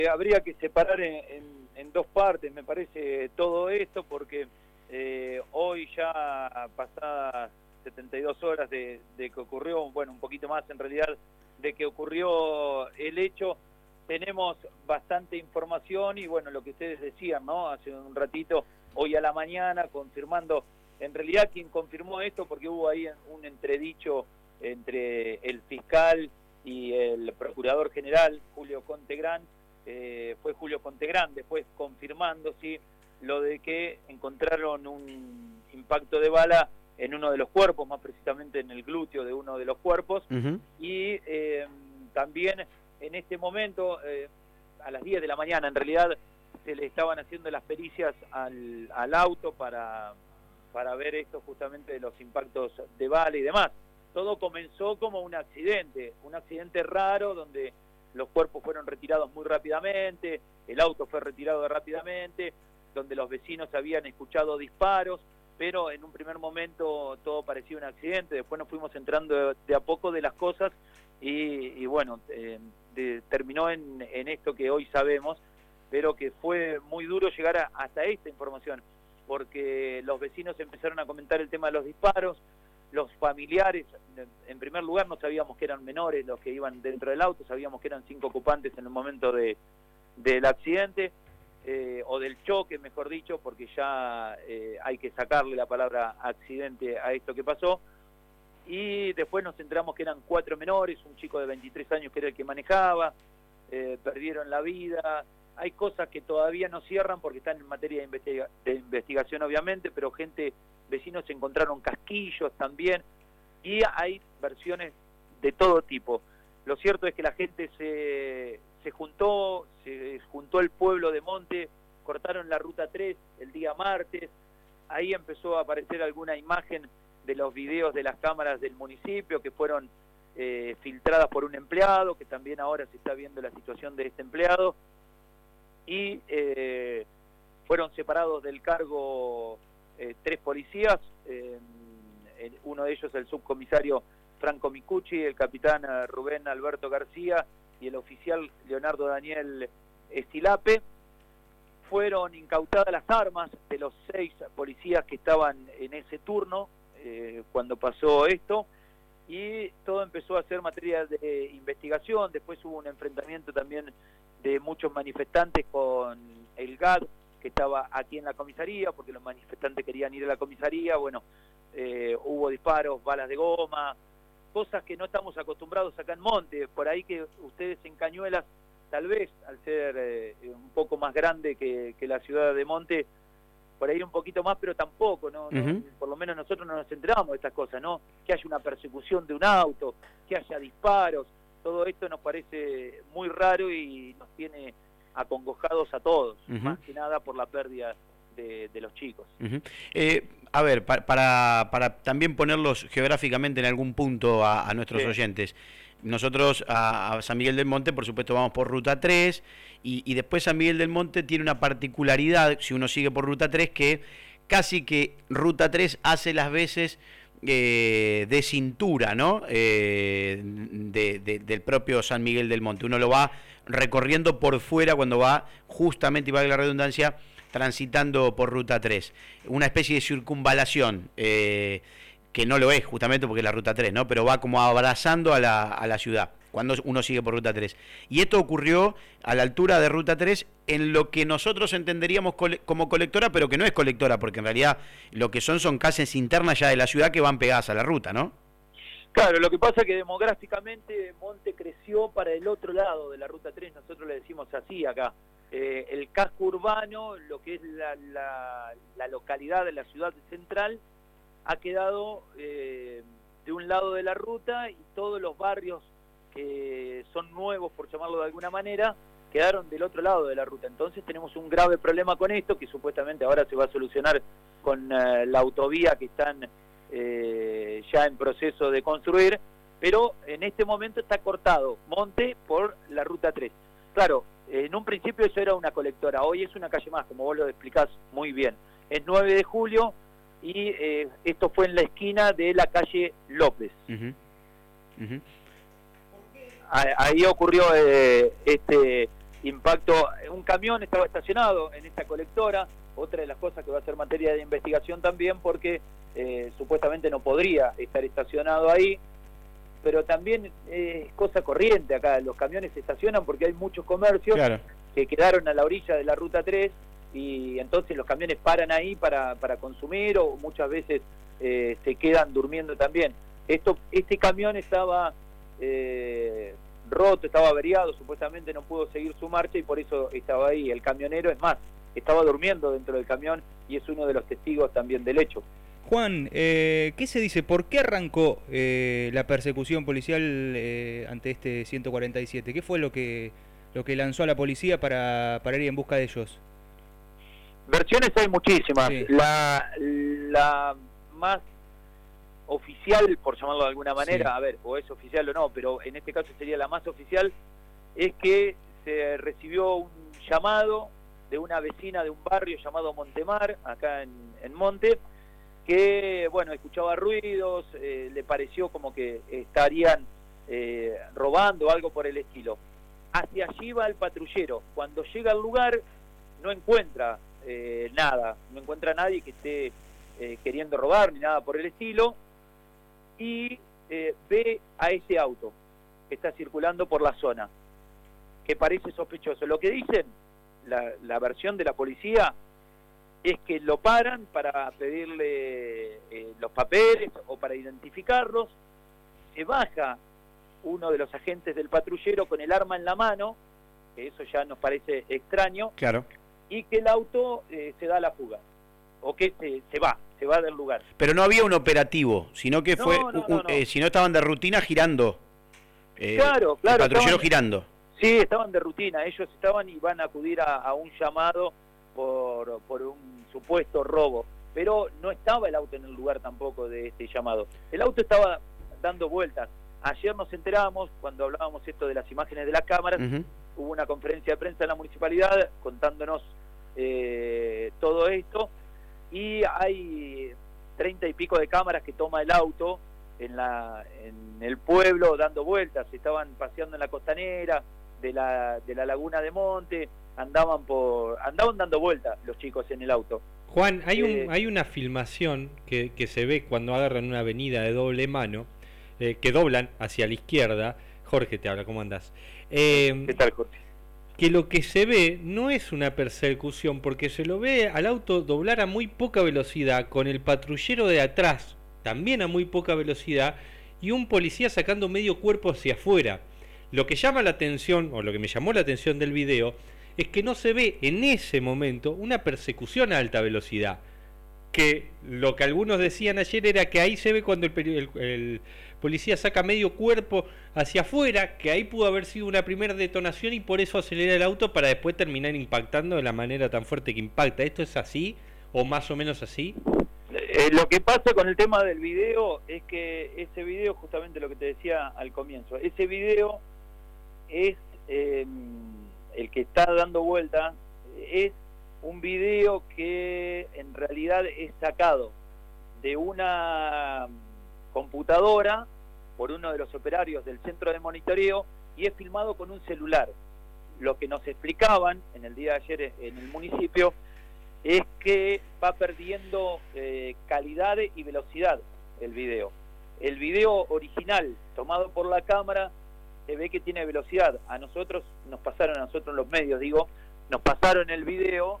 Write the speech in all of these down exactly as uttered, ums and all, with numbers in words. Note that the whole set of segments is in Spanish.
Habría que separar en, en, en dos partes, me parece, todo esto, porque eh, hoy ya pasadas setenta y dos horas de, de que ocurrió, bueno, un poquito más en realidad, de que ocurrió el hecho, tenemos bastante información y bueno, lo que ustedes decían, ¿no? Hace un ratito, hoy a la mañana, confirmando, en realidad quien confirmó esto, porque hubo ahí un entredicho entre el fiscal y el procurador general, Julio Contegrán, eh, fue Julio Contegrán, después confirmando, sí, lo de que encontraron un impacto de bala en uno de los cuerpos, más precisamente en el glúteo de uno de los cuerpos, uh-huh. y eh, también en este momento, eh, a las diez de la mañana, en realidad, se le estaban haciendo las pericias al, al auto para, para ver esto justamente de los impactos de bala y demás. Todo comenzó como un accidente, un accidente raro donde los cuerpos fueron retirados muy rápidamente, el auto fue retirado rápidamente, donde los vecinos habían escuchado disparos, pero en un primer momento todo parecía un accidente, después nos fuimos entrando de, de a poco de las cosas y, y bueno, eh, de, terminó en, en esto que hoy sabemos, pero que fue muy duro llegar a, hasta esta información, porque los vecinos empezaron a comentar el tema de los disparos, los familiares, en primer lugar no sabíamos que eran menores los que iban dentro del auto, sabíamos que eran cinco ocupantes en el momento de, del accidente, eh, o del choque, mejor dicho, porque ya eh, hay que sacarle la palabra accidente a esto que pasó, y después nos enteramos que eran cuatro menores, un chico de veintitrés años que era el que manejaba, eh, perdieron la vida. Hay cosas que todavía no cierran porque están en materia de, investiga de investigación obviamente, pero gente, vecinos encontraron casquillos también, y hay versiones de todo tipo. Lo cierto es que la gente se, se juntó, se juntó el pueblo de Monte, cortaron la ruta tres el día martes, ahí empezó a aparecer alguna imagen de los videos de las cámaras del municipio que fueron eh, filtradas por un empleado, que también ahora se está viendo la situación de este empleado, y eh, fueron separados del cargo eh, tres policías, eh, uno de ellos el subcomisario Franco Micucci, el capitán Rubén Alberto García y el oficial Leonardo Daniel Estilape. Fueron incautadas las armas de los seis policías que estaban en ese turno eh, cuando pasó esto, y todo empezó a ser materia de investigación. Después hubo un enfrentamiento también de muchos manifestantes con el G A D que estaba aquí en la comisaría, porque los manifestantes querían ir a la comisaría. Bueno, eh, hubo disparos, balas de goma, cosas que no estamos acostumbrados acá en Monte, por ahí que ustedes en Cañuelas, tal vez al ser eh, un poco más grande que, que la ciudad de Monte, por ahí un poquito más, pero tampoco, ¿no? Uh-huh. no por lo menos nosotros no nos enteramos de estas cosas, ¿no? Que haya una persecución de un auto, que haya disparos, todo esto nos parece muy raro y nos tiene acongojados a todos, uh-huh. más que nada por la pérdida de, de los chicos. Uh-huh. eh, a ver, pa para, para también ponerlos geográficamente en algún punto a, a nuestros sí. oyentes, nosotros a, a San Miguel del Monte, por supuesto, vamos por Ruta tres, y, y después San Miguel del Monte tiene una particularidad, si uno sigue por Ruta tres, que casi que Ruta tres hace las veces eh, de cintura, ¿no? Eh, de, de, del propio San Miguel del Monte. Uno lo va recorriendo por fuera cuando va justamente, y valga la redundancia, transitando por Ruta tres. Una especie de circunvalación, eh, que no lo es justamente porque es la Ruta tres, ¿no? Pero va como abrazando a la, a la ciudad cuando uno sigue por Ruta tres. Y esto ocurrió a la altura de Ruta tres en lo que nosotros entenderíamos cole como colectora, pero que no es colectora, porque en realidad lo que son son calles internas ya de la ciudad que van pegadas a la ruta, ¿no? Claro, lo que pasa es que demográficamente Monte creció para el otro lado de la Ruta tres, nosotros le decimos así acá. Eh, el casco urbano, lo que es la, la, la localidad de la ciudad central, ha quedado eh, de un lado de la ruta, y todos los barrios que son nuevos, por llamarlo de alguna manera, quedaron del otro lado de la ruta. Entonces tenemos un grave problema con esto, que supuestamente ahora se va a solucionar con eh, la autovía que están eh, ya en proceso de construir, pero en este momento está cortado Monte por la Ruta tres. Claro, en un principio eso era una colectora, hoy es una calle más, como vos lo explicás muy bien. Es nueve de julio, y eh, esto fue en la esquina de la calle López. Uh-huh. Uh-huh. Ahí ocurrió eh, este impacto, un camión estaba estacionado en esta colectora, otra de las cosas que va a ser materia de investigación también, porque eh, supuestamente no podría estar estacionado ahí, pero también es eh, cosa corriente acá, los camiones se estacionan porque hay muchos comercios claro. que quedaron a la orilla de la ruta tres, y entonces los camiones paran ahí para, para consumir, o muchas veces eh, se quedan durmiendo también. Esto, este camión estaba eh, roto, estaba averiado, supuestamente no pudo seguir su marcha y por eso estaba ahí. El camionero, es más, estaba durmiendo dentro del camión y es uno de los testigos también del hecho. Juan, eh, ¿qué se dice? ¿Por qué arrancó eh, la persecución policial eh, ante este ciento cuarenta y siete? ¿Qué fue lo que lo que lanzó a la policía para, para ir en busca de ellos? Versiones hay muchísimas. Sí. La, la más oficial, por llamarlo de alguna manera, sí. a ver, o es oficial o no, pero en este caso sería la más oficial, es que se recibió un llamado de una vecina de un barrio llamado Montemar, acá en, en Monte, que, bueno, escuchaba ruidos, eh, le pareció como que estarían eh, robando o algo por el estilo. Hacia allí va el patrullero. Cuando llega al lugar, no encuentra eh, nada, no encuentra a nadie que esté eh, queriendo robar ni nada por el estilo, y eh, ve a ese auto que está circulando por la zona, que parece sospechoso. Lo que dicen, la, la versión de la policía, es que lo paran para pedirle eh, los papeles o para identificarlos. Se baja uno de los agentes del patrullero con el arma en la mano, que eso ya nos parece extraño, claro, y que el auto eh, se da a la fuga, o que se, se va, se va del lugar. Pero no había un operativo, sino que no, fue, no, no, un, no. Eh, si no estaban de rutina girando, eh, claro, claro, el patrullero estaban, girando. Sí, estaban de rutina, ellos estaban y van a acudir a, a un llamado por, por un supuesto robo, pero no estaba el auto en el lugar tampoco de este llamado. El auto estaba dando vueltas. Ayer nos enteramos, cuando hablábamos esto de las imágenes de las cámaras, uh-huh. hubo una conferencia de prensa en la municipalidad contándonos eh, todo esto, y hay treinta y pico de cámaras que toma el auto en, la, en el pueblo dando vueltas. Estaban paseando en la costanera de la, de la laguna de Monte, andaban por andaban dando vueltas los chicos en el auto. Juan, hay, eh, un, hay una filmación que, que se ve cuando agarran una avenida de doble mano, eh, que doblan hacia la izquierda. Jorge te habla, ¿cómo andás? Eh, ¿Qué tal, Jorge? Que lo que se ve no es una persecución, porque se lo ve al auto doblar a muy poca velocidad, con el patrullero de atrás también a muy poca velocidad, y un policía sacando medio cuerpo hacia afuera. Lo que llama la atención, o lo que me llamó la atención del video, es que no se ve en ese momento una persecución a alta velocidad. Que lo que algunos decían ayer era que ahí se ve cuando el, el, el policía saca medio cuerpo hacia afuera, que ahí pudo haber sido una primera detonación y por eso acelera el auto para después terminar impactando de la manera tan fuerte que impacta. ¿Esto es así o más o menos así? Eh, lo que pasa con el tema del video es que ese video, justamente lo que te decía al comienzo, ese video es eh, el que está dando vuelta, es un video que en realidad es sacado de una computadora por uno de los operarios del centro de monitoreo y es filmado con un celular. Lo que nos explicaban en el día de ayer en el municipio es que va perdiendo eh, calidad y velocidad el video. El video original tomado por la cámara se ve que tiene velocidad. A nosotros nos pasaron, a nosotros los medios digo, nos pasaron el video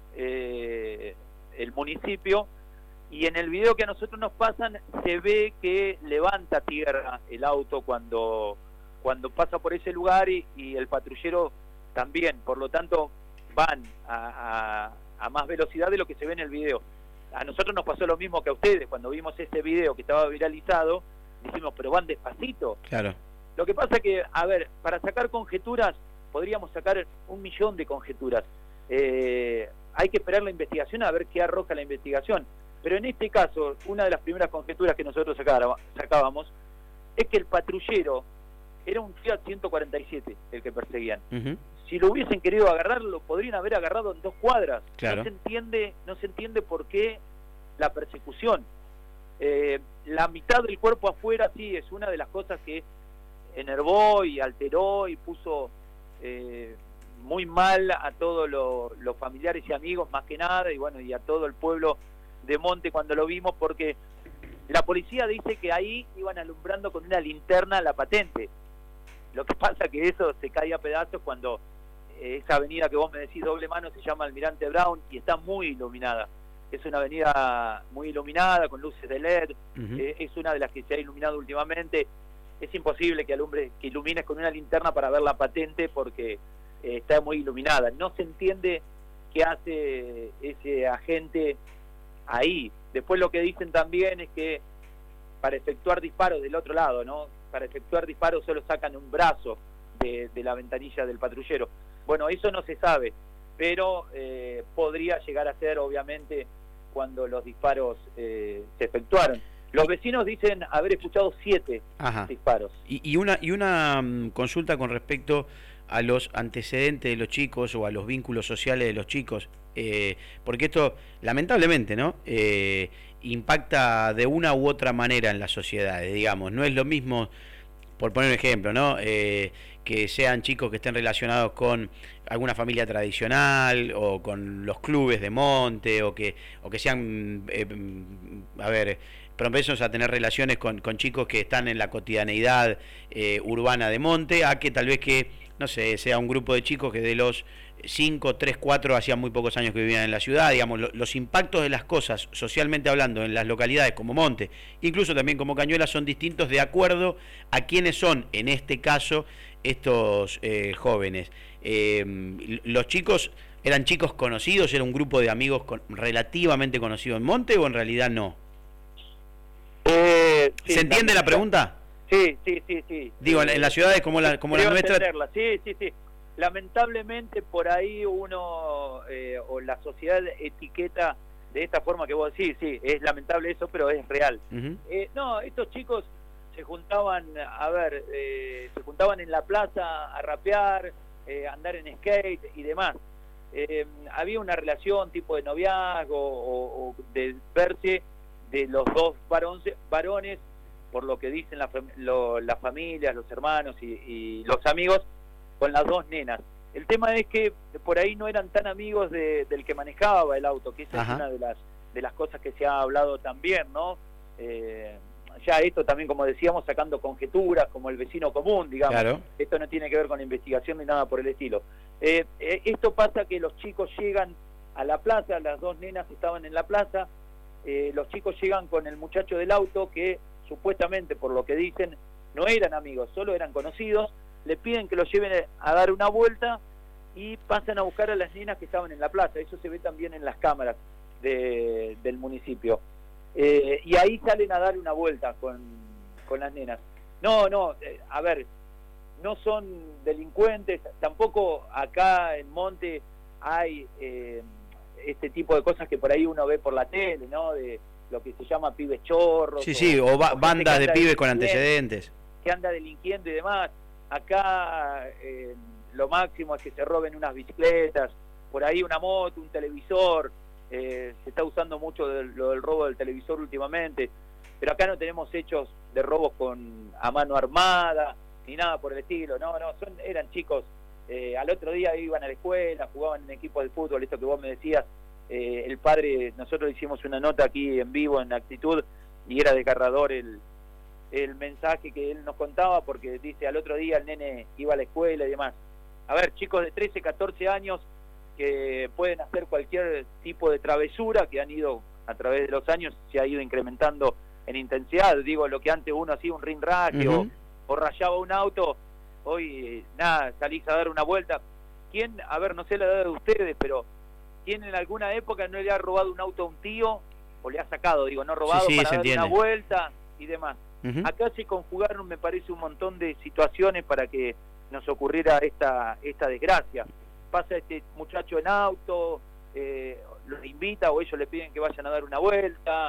eh, el municipio, y en el video que a nosotros nos pasan se ve que levanta tierra el auto cuando cuando pasa por ese lugar, y, y el patrullero también, por lo tanto van a, a, a más velocidad de lo que se ve en el video. A nosotros nos pasó lo mismo que a ustedes cuando vimos ese video que estaba viralizado, dijimos, pero van despacito. Claro. Lo que pasa que, a ver, para sacar conjeturas podríamos sacar un millón de conjeturas. Eh, hay que esperar la investigación a ver qué arroja la investigación. Pero en este caso, una de las primeras conjeturas que nosotros sacábamos es que el patrullero era un Fiat ciento cuarenta y siete el que perseguían. Uh-huh. Si lo hubiesen querido agarrar, lo podrían haber agarrado en dos cuadras. Claro. No se entiende, no se entiende por qué la persecución. Eh, la mitad del cuerpo afuera sí es una de las cosas que enervó y alteró y puso eh, muy mal a todos los, los familiares y amigos más que nada, y bueno, y a todo el pueblo de Monte cuando lo vimos, porque la policía dice que ahí iban alumbrando con una linterna la patente. Lo que pasa que eso se cae a pedazos cuando eh, esa avenida que vos me decís doble mano se llama Almirante Brown y está muy iluminada. Es una avenida muy iluminada con luces de L E D, uh-huh. eh, es una de las que se ha iluminado últimamente. Es imposible que alumbre, que ilumines con una linterna para ver la patente porque eh, está muy iluminada. No se entiende qué hace ese agente ahí. Después lo que dicen también es que para efectuar disparos del otro lado, ¿no? Para efectuar disparos solo sacan un brazo de, de la ventanilla del patrullero. Bueno, eso no se sabe, pero eh, podría llegar a ser, obviamente, cuando los disparos eh, se efectuaron. Los vecinos dicen haber escuchado siete Ajá. disparos. Y, y una y una um, consulta con respecto a los antecedentes de los chicos o a los vínculos sociales de los chicos, eh, porque esto, lamentablemente, ¿no? Eh, impacta de una u otra manera en las sociedades, digamos. No es lo mismo, por poner un ejemplo, ¿no? Eh, que sean chicos que estén relacionados con alguna familia tradicional o con los clubes de Monte, o que o que sean, eh, a ver, propensos a tener relaciones con, con chicos que están en la cotidianeidad eh, urbana de Monte, a que tal vez que, no sé, sea un grupo de chicos que de los cinco, tres, cuatro hacían muy pocos años que vivían en la ciudad. Digamos, lo, los impactos de las cosas, socialmente hablando, en las localidades como Monte, incluso también como Cañuelas, son distintos de acuerdo a quiénes son, en este caso, estos eh, jóvenes. Eh, los chicos, ¿eran chicos conocidos? ¿Era un grupo de amigos con, relativamente conocido en Monte o en realidad no? Eh, sí, ¿Se entiende la pregunta? Sí, sí, sí, sí. Digo, en, en las ciudades como la, como la nuestra... Entenderla. Sí, sí, sí. Lamentablemente por ahí uno eh, o la sociedad etiqueta de esta forma que vos decís, sí, es lamentable eso, pero es real. Uh-huh. eh, no, estos chicos se juntaban, a ver, eh, se juntaban en la plaza a rapear, eh, andar en skate y demás. Eh, había una relación tipo de noviazgo o, o de verse de los dos varones, varones por lo que dicen la, lo, las familias, los hermanos y, y los amigos, con las dos nenas. El tema es que por ahí no eran tan amigos de, del que manejaba el auto, que esa Ajá. es una de las de las cosas que se ha hablado también, ¿no? Eh, ya esto también, como decíamos, sacando conjeturas, como el vecino común, digamos. Claro. Esto no tiene que ver con la investigación ni nada por el estilo. Eh, eh, esto pasa que los chicos llegan a la plaza, las dos nenas estaban en la plaza, eh, los chicos llegan con el muchacho del auto que supuestamente, por lo que dicen, no eran amigos, solo eran conocidos. Le piden que los lleven a dar una vuelta y pasan a buscar a las nenas que estaban en la plaza. Eso se ve también en las cámaras de, del municipio. Eh, y ahí salen a dar una vuelta con, con las nenas. No, no, eh, a ver, no son delincuentes, tampoco acá en Monte hay eh, este tipo de cosas que por ahí uno ve por la tele, ¿no? De lo que se llama pibes chorros. Sí, o, sí, o, ba- o bandas de pibes con antecedentes. Que anda delinquiendo y demás. Acá eh, lo máximo es que se roben unas bicicletas, por ahí una moto, un televisor. Eh, se está usando mucho de, lo del robo del televisor últimamente, pero acá no tenemos hechos de robos con a mano armada ni nada por el estilo. No, no, son eran chicos. Eh, al otro día iban a la escuela, jugaban en equipos de fútbol, esto que vos me decías. Eh, el padre, nosotros hicimos una nota aquí en vivo en Actitud y era desgarrador el el mensaje que él nos contaba, porque dice, al otro día el nene iba a la escuela y demás. A ver, chicos de trece, catorce años que pueden hacer cualquier tipo de travesura, que han ido a través de los años, se ha ido incrementando en intensidad. Digo, lo que antes uno hacía un rinraje uh-huh. o, o rayaba un auto, hoy nada, salís a dar una vuelta. ¿Quién, a ver, no sé la edad de ustedes, pero ¿quién en alguna época no le ha robado un auto a un tío o le ha sacado, digo, no robado, sí, sí, para dar entiende. una vuelta y demás? Uh-huh. Acá se conjugaron, me parece, un montón de situaciones para que nos ocurriera esta esta desgracia. Pasa este muchacho en auto, eh, los invita o ellos le piden que vayan a dar una vuelta,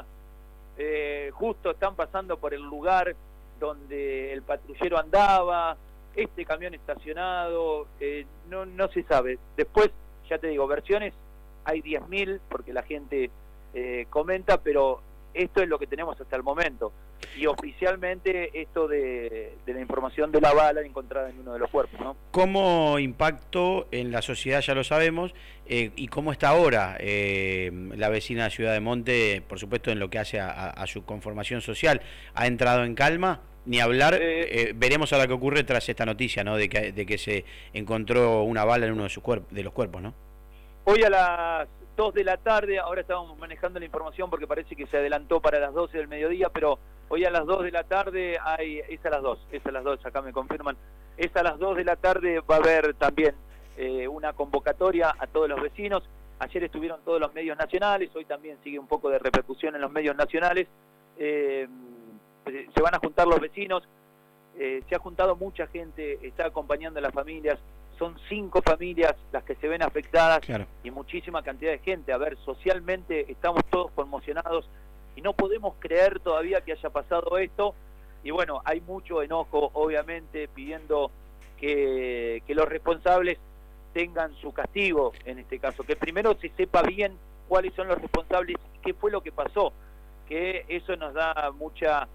eh, justo están pasando por el lugar donde el patrullero andaba, este camión estacionado, eh, no, no se sabe. Después, ya te digo, versiones hay diez mil, porque la gente eh, comenta, pero esto es lo que tenemos hasta el momento. Y oficialmente esto de, de la información de la bala encontrada en uno de los cuerpos, ¿no? ¿Cómo impactó en la sociedad, ya lo sabemos, eh, y cómo está ahora eh, la vecina Ciudad de Monte, por supuesto en lo que hace a, a, a su conformación social? ¿Ha entrado en calma? Ni hablar, eh, eh, veremos ahora qué ocurre tras esta noticia, ¿no? De que, de que se encontró una bala en uno de, sus cuerpos, de los cuerpos, ¿no? Hoy a las dos de la tarde, ahora estábamos manejando la información porque parece que se adelantó para las doce del mediodía, pero hoy a las dos de la tarde hay, es a las dos, es a las dos, acá me confirman, es a las dos de la tarde va a haber también eh, una convocatoria a todos los vecinos. Ayer estuvieron todos los medios nacionales, hoy también sigue un poco de repercusión en los medios nacionales. Eh, se van a juntar los vecinos, eh, se ha juntado mucha gente, está acompañando a las familias, son cinco familias las que se ven afectadas, claro, y muchísima cantidad de gente. A ver, socialmente estamos todos conmocionados y no podemos creer todavía que haya pasado esto, y bueno, hay mucho enojo obviamente pidiendo que, que los responsables tengan su castigo en este caso, que primero se sepa bien cuáles son los responsables y qué fue lo que pasó, que eso nos da mucha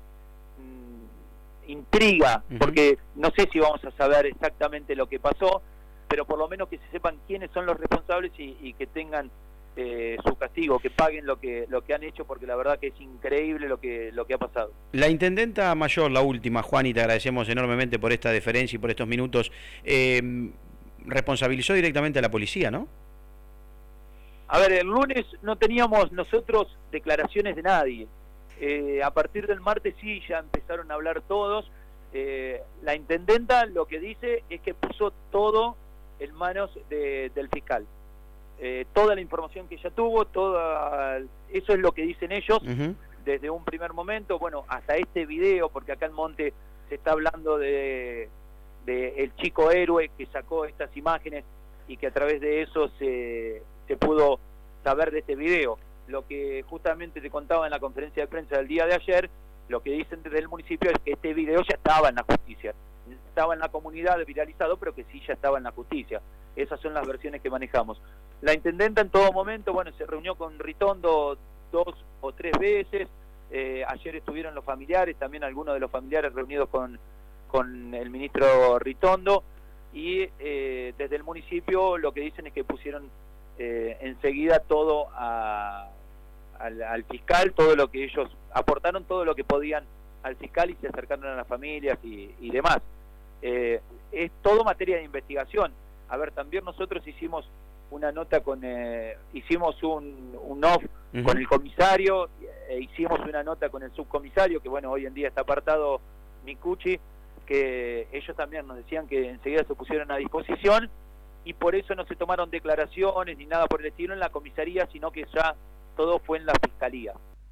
intriga, porque no sé si vamos a saber exactamente lo que pasó, pero por lo menos que se sepan quiénes son los responsables y, y que tengan eh, su castigo, que paguen lo que lo que han hecho, porque la verdad que es increíble lo que lo que ha pasado. La intendenta mayor, la última, Juan, y te agradecemos enormemente por esta deferencia y por estos minutos, eh, responsabilizó directamente a la policía, ¿no? A ver, el lunes no teníamos nosotros declaraciones de nadie. Eh, a partir del martes sí, ya empezaron a hablar todos. Eh, la intendenta lo que dice es que puso todo en manos de, del fiscal. Eh, toda la información que ella tuvo, toda, eso es lo que dicen ellos, uh-huh, desde un primer momento, bueno, hasta este video, porque acá en Monte se está hablando de, de el chico héroe que sacó estas imágenes y que a través de eso se, se pudo saber de este video. Lo que justamente te contaba en la conferencia de prensa del día de ayer, lo que dicen desde el municipio es que este video ya estaba en la justicia, estaba en la comunidad viralizado, pero que sí ya estaba en la justicia. Esas son las versiones que manejamos. La intendenta en todo momento, bueno, se reunió con Ritondo dos o tres veces, eh, ayer estuvieron los familiares, también algunos de los familiares reunidos con, con el ministro Ritondo, y eh, desde el municipio lo que dicen es que pusieron Eh, enseguida todo a, al, al fiscal, todo lo que ellos aportaron, todo lo que podían al fiscal, y se acercaron a las familias y, y demás. Eh, es todo materia de investigación. A ver, también nosotros hicimos una nota con, eh, hicimos un, un off uh-huh. con el comisario, e hicimos una nota con el subcomisario, que bueno, hoy en día está apartado Micucci, que ellos también nos decían que enseguida se pusieron a disposición, y por eso no se tomaron declaraciones ni nada por el estilo en la comisaría, sino que ya todo fue en la fiscalía.